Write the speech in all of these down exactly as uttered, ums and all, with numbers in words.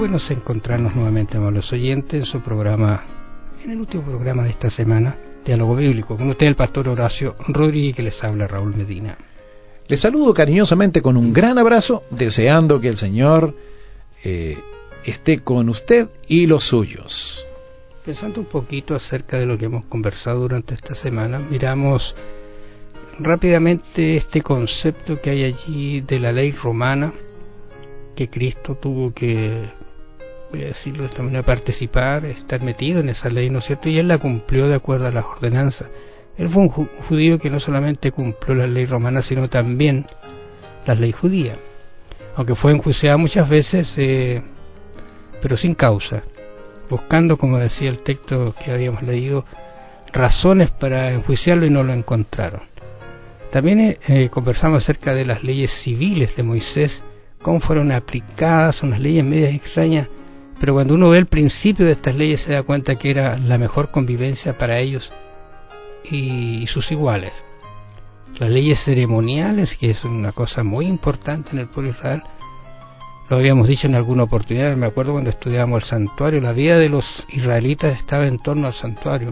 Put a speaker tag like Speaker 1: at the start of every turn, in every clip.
Speaker 1: buenos encontrarnos nuevamente, amables oyentes, en su programa, en el último programa de esta semana, Diálogo Bíblico. Con usted el pastor Horacio Rodríguez, que les habla Raúl Medina.
Speaker 2: Les saludo cariñosamente con un gran abrazo, deseando que el Señor eh, esté con usted y los suyos.
Speaker 1: Pensando un poquito acerca de lo que hemos conversado durante esta semana, miramos rápidamente este concepto que hay allí de la ley romana, que Cristo tuvo que, voy a decirlo de esta manera, participar, estar metido en esa ley, ¿no es cierto? Y él la cumplió de acuerdo a las ordenanzas. Él fue un judío que no solamente cumplió la ley romana, sino también la ley judía, aunque fue enjuiciado muchas veces, eh, pero sin causa, buscando, como decía el texto que habíamos leído, razones para enjuiciarlo y no lo encontraron. También eh, conversamos acerca de las leyes civiles de Moisés, cómo fueron aplicadas, unas leyes medias extrañas, pero cuando uno ve el principio de estas leyes se da cuenta que era la mejor convivencia para ellos y, y sus iguales. Las leyes ceremoniales, que es una cosa muy importante en el pueblo de Israel, lo habíamos dicho en alguna oportunidad, me acuerdo cuando estudiábamos el santuario, la vida de los israelitas estaba en torno al santuario.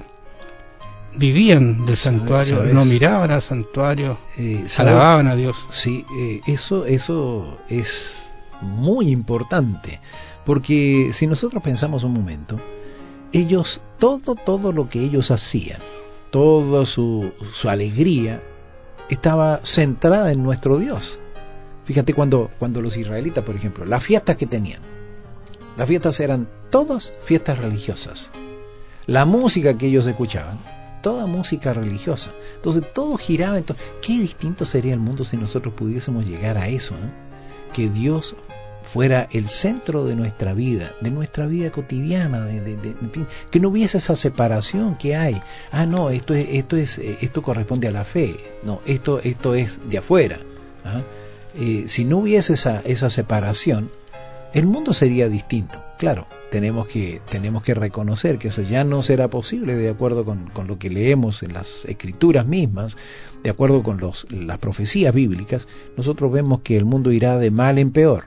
Speaker 1: Vivían del santuario, ¿sabes? No miraban al santuario, eh, alababan a Dios.
Speaker 2: Sí, eh, eso, eso es muy importante, porque si nosotros pensamos un momento, ellos, todo, todo lo que ellos hacían, toda su, su alegría, estaba centrada en nuestro Dios. Fíjate cuando, cuando los israelitas, por ejemplo, las fiestas que tenían, las fiestas eran todas fiestas religiosas. La música que ellos escuchaban, toda música religiosa. Entonces todo giraba. Entonces, qué distinto sería el mundo si nosotros pudiésemos llegar a eso, ¿no? Que Dios fuera el centro de nuestra vida, de nuestra vida cotidiana, de, de, de, en fin, que no hubiese esa separación que hay. Ah, no, esto es, esto es, esto corresponde a la fe. No, esto, esto es de afuera. ¿Ah? Eh, si no hubiese esa, esa separación, el mundo sería distinto. Claro, tenemos que tenemos que reconocer que eso ya no será posible de acuerdo con, con lo que leemos en las escrituras mismas, de acuerdo con los, las profecías bíblicas. Nosotros vemos que el mundo irá de mal en peor.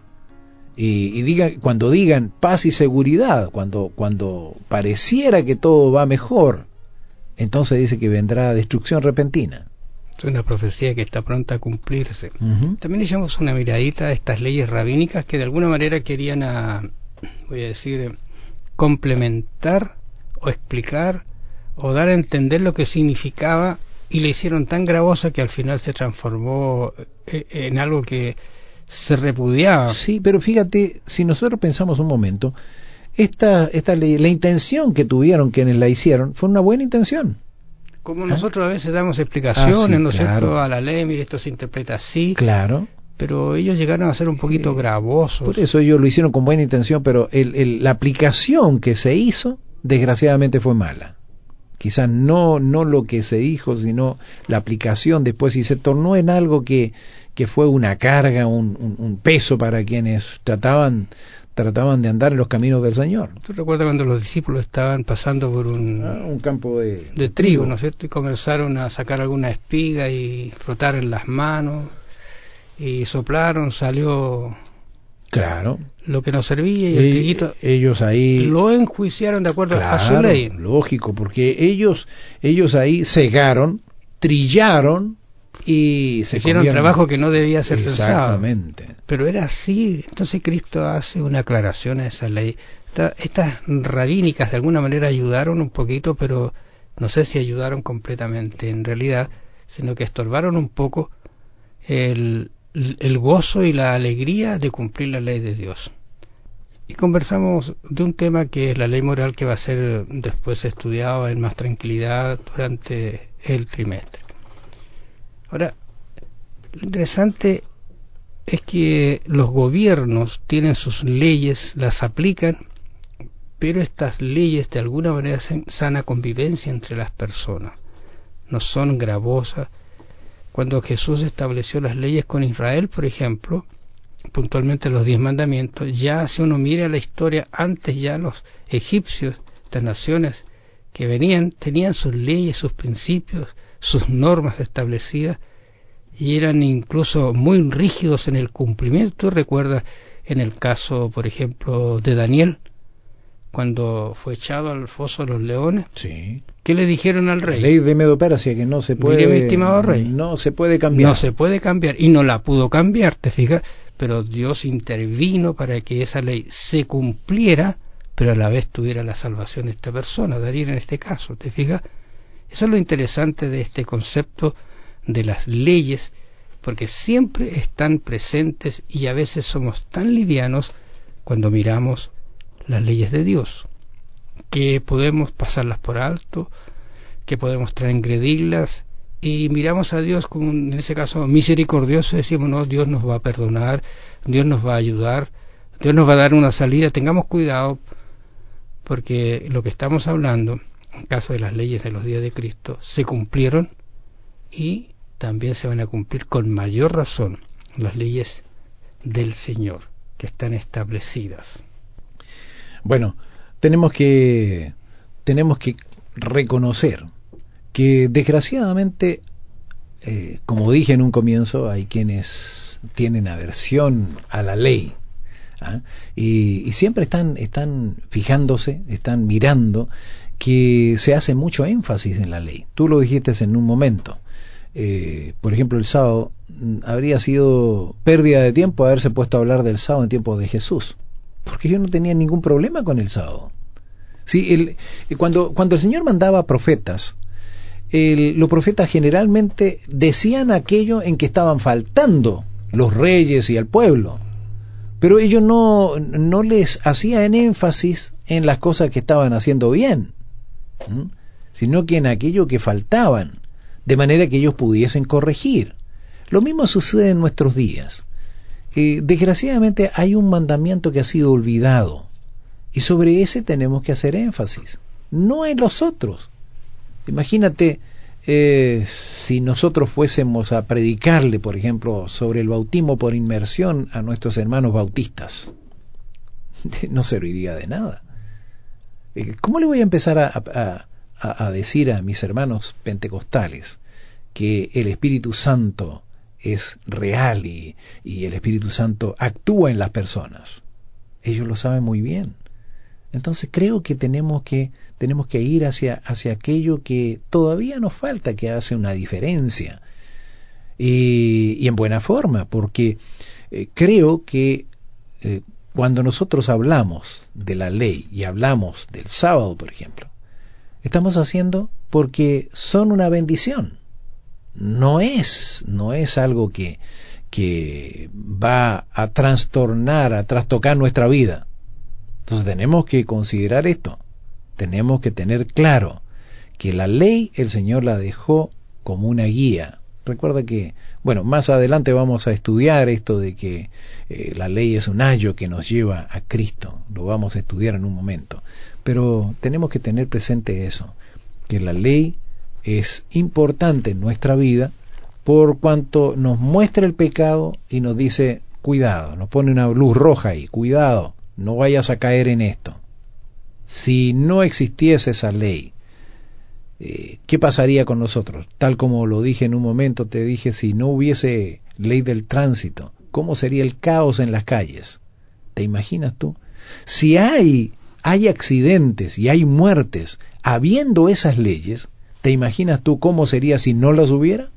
Speaker 2: Y, y diga, cuando digan paz y seguridad, cuando, cuando pareciera que todo va mejor, entonces dice que vendrá destrucción repentina.
Speaker 1: Es una profecía que está pronta a cumplirse.
Speaker 2: Uh-huh.
Speaker 1: También echamos una miradita a estas leyes rabínicas que de alguna manera querían, a, voy a decir, complementar o explicar o dar a entender lo que significaba, y le hicieron tan gravosa que al final se transformó en algo que se repudiaba.
Speaker 2: Sí, pero fíjate, si nosotros pensamos un momento, esta, esta ley, la intención que tuvieron quienes la hicieron fue una buena intención.
Speaker 1: Como nosotros a veces damos explicaciones, ah, sí, ¿no es
Speaker 2: claro.
Speaker 1: cierto?, a la ley, mire, esto se interpreta así.
Speaker 2: Claro.
Speaker 1: Pero ellos llegaron a ser un poquito eh, gravosos.
Speaker 2: Por eso ellos lo hicieron con buena intención, pero el, el, la aplicación que se hizo, desgraciadamente fue mala. Quizás no, no lo que se dijo, sino la aplicación después, y se tornó en algo que, que fue una carga, un, un, un peso para quienes trataban trataban de andar en los caminos del Señor.
Speaker 1: ¿Tú recuerdas cuando los discípulos estaban pasando por un,
Speaker 2: ah, un campo de,
Speaker 1: de trigo, ¿no es cierto? Y comenzaron a sacar alguna espiga y frotar en las manos, y soplaron, salió
Speaker 2: claro
Speaker 1: lo que nos servía, y el
Speaker 2: e-
Speaker 1: triguito,
Speaker 2: ellos ahí
Speaker 1: lo enjuiciaron de acuerdo
Speaker 2: claro,
Speaker 1: a su ley.
Speaker 2: Lógico, porque ellos, ellos ahí cegaron, trillaron, y se
Speaker 1: hicieron
Speaker 2: comieron
Speaker 1: trabajo que no debía ser censado.
Speaker 2: Exactamente.
Speaker 1: Pero era así. Entonces Cristo hace una aclaración a esa ley. Esta, estas rabínicas de alguna manera ayudaron un poquito, pero no sé si ayudaron completamente en realidad, sino que estorbaron un poco el, el gozo y la alegría de cumplir la ley de Dios. Y conversamos de un tema que es la ley moral, que va a ser después estudiado en más tranquilidad durante el trimestre. Ahora, lo interesante es que los gobiernos tienen sus leyes, las aplican, pero estas leyes de alguna manera hacen sana convivencia entre las personas, no son gravosas. Cuando Jesús estableció las leyes con Israel, por ejemplo, puntualmente los diez mandamientos, ya si uno mira la historia, antes ya los egipcios, estas naciones que venían, tenían sus leyes, sus principios, sus normas establecidas, y eran incluso muy rígidos en el cumplimiento. Recuerda en el caso, por ejemplo, de Daniel, cuando fue echado al foso de los leones.
Speaker 2: Sí.
Speaker 1: ¿Qué le dijeron al rey?
Speaker 2: La ley de Medo-Persia, que no se puede,
Speaker 1: mire, mi estimado rey,
Speaker 2: no se puede cambiar.
Speaker 1: No se puede cambiar, y no la pudo cambiar, ¿te fijas? Pero Dios intervino para que esa ley se cumpliera, pero a la vez tuviera la salvación esta persona, Daniel en este caso, ¿te fijas? Eso es lo interesante de este concepto de las leyes, porque siempre están presentes y a veces somos tan livianos cuando miramos las leyes de Dios, que podemos pasarlas por alto, que podemos transgredirlas, y miramos a Dios como, en ese caso, misericordioso, y decimos, no, Dios nos va a perdonar, Dios nos va a ayudar, Dios nos va a dar una salida. Tengamos cuidado, porque lo que estamos hablando, en caso de las leyes de los días de Cristo, se cumplieron, y también se van a cumplir con mayor razón las leyes del Señor, que están establecidas.
Speaker 2: Bueno, tenemos que tenemos que reconocer que desgraciadamente, eh, como dije en un comienzo, hay quienes tienen aversión a la ley, ¿ah? y, y siempre están están fijándose, están mirando que se hace mucho énfasis en la ley. Tú lo dijiste en un momento. Eh, por ejemplo, el sábado, habría sido pérdida de tiempo haberse puesto a hablar del sábado en tiempo de Jesús, porque yo no tenía ningún problema con el sábado. Sí, el, cuando, cuando el Señor mandaba profetas, el, los profetas generalmente decían aquello en que estaban faltando los reyes y el pueblo, pero ellos no, no les hacían énfasis en las cosas que estaban haciendo bien, ¿m? sino que en aquello que faltaban, de manera que ellos pudiesen corregir. Lo mismo sucede en nuestros días. Eh, desgraciadamente hay un mandamiento que ha sido olvidado, y sobre ese tenemos que hacer énfasis, no en los otros. Imagínate, eh, si nosotros fuésemos a predicarle, por ejemplo, sobre el bautismo por inmersión a nuestros hermanos bautistas, no serviría de nada. Eh, ¿Cómo le voy a empezar a, a, a, a decir a mis hermanos pentecostales que el Espíritu Santo es real y, y el Espíritu Santo actúa en las personas? Ellos lo saben muy bien. Entonces creo que tenemos que tenemos que ir hacia hacia aquello que todavía nos falta, que hace una diferencia, y, y en buena forma, porque eh, creo que eh, cuando nosotros hablamos de la ley y hablamos del sábado, por ejemplo, estamos haciendo porque son una bendición. No es no es algo que que va a trastornar, a trastocar nuestra vida. Entonces tenemos que considerar esto, tenemos que tener claro que la ley el Señor la dejó como una guía. Recuerda que, bueno, más adelante vamos a estudiar esto de que eh, la ley es un ayo que nos lleva a Cristo, lo vamos a estudiar en un momento, pero tenemos que tener presente eso, que la ley es importante en nuestra vida por cuanto nos muestra el pecado y nos dice, cuidado, nos pone una luz roja ahí, cuidado, no vayas a caer en esto. Si no existiese esa ley, eh, ¿qué pasaría con nosotros? Tal como lo dije en un momento, te dije, si no hubiese ley del tránsito, ¿cómo sería el caos en las calles? ¿Te imaginas tú? Si hay, hay accidentes y hay muertes habiendo esas leyes, ¿te imaginas tú cómo sería si no las hubiera?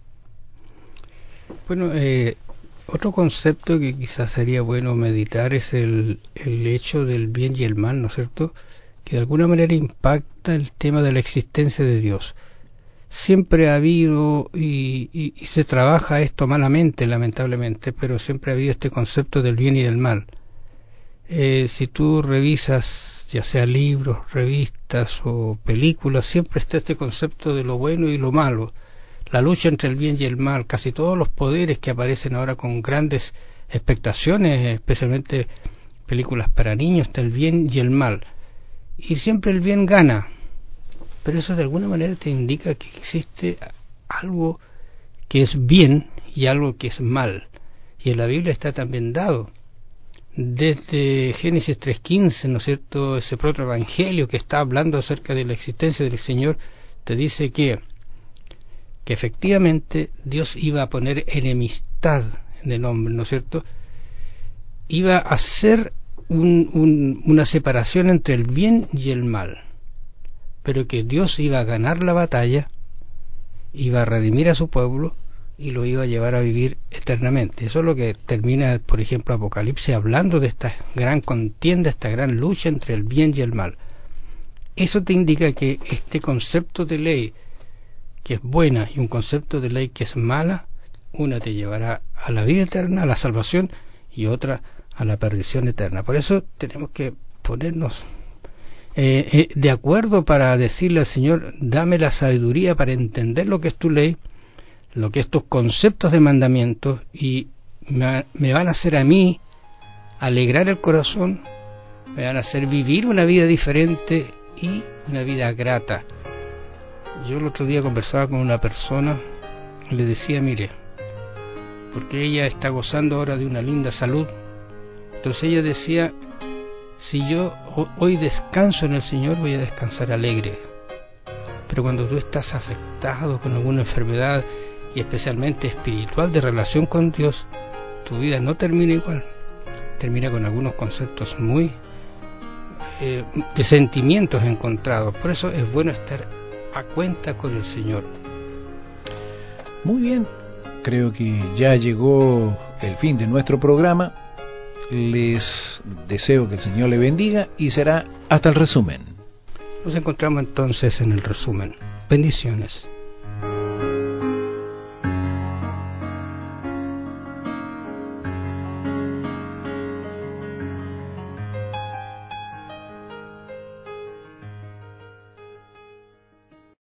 Speaker 1: Bueno, eh, otro concepto que quizás sería bueno meditar es el, el hecho del bien y el mal, ¿no es cierto?, que de alguna manera impacta el tema de la existencia de Dios. Siempre ha habido, y, y, y se trabaja esto malamente, lamentablemente, pero siempre ha habido este concepto del bien y del mal. Eh, si tú revisas, ya sea libros, revistas o películas, siempre está este concepto de lo bueno y lo malo, la lucha entre el bien y el mal. Casi todos los poderes que aparecen ahora con grandes expectaciones, especialmente películas para niños, está el bien y el mal, y siempre el bien gana, pero eso de alguna manera te indica que existe algo que es bien y algo que es mal, y en la Biblia está también dado desde Génesis tres quince, ¿no es cierto?, ese protoevangelio que está hablando acerca de la existencia del Señor, te dice que que efectivamente Dios iba a poner enemistad en el hombre, ¿no es cierto?, iba a hacer un, un, una separación entre el bien y el mal, pero que Dios iba a ganar la batalla, iba a redimir a su pueblo y lo iba a llevar a vivir eternamente. Eso es lo que termina, por ejemplo, Apocalipsis, hablando de esta gran contienda, esta gran lucha entre el bien y el mal. Eso te indica que este concepto de ley que es buena y un concepto de ley que es mala, una te llevará a la vida eterna, a la salvación, y otra a la perdición eterna. Por eso tenemos que ponernos eh, eh, de acuerdo para decirle al Señor, dame la sabiduría para entender lo que es tu ley, lo que es tus conceptos de mandamientos, y me, me van a hacer a mí alegrar el corazón, me van a hacer vivir una vida diferente y una vida grata. Yo el otro día conversaba con una persona y le decía, mire, porque ella está gozando ahora de una linda salud, entonces ella decía, si yo hoy descanso en el Señor, voy a descansar alegre, pero cuando tú estás afectado con alguna enfermedad, y especialmente espiritual, de relación con Dios, tu vida no termina igual, termina con algunos conceptos muy eh, de sentimientos encontrados. Por eso es bueno estar a cuenta con el Señor.
Speaker 2: Muy bien, creo que ya llegó el fin de nuestro programa. Les deseo que el Señor le bendiga y será hasta el resumen.
Speaker 1: Nos encontramos entonces en el resumen. Bendiciones.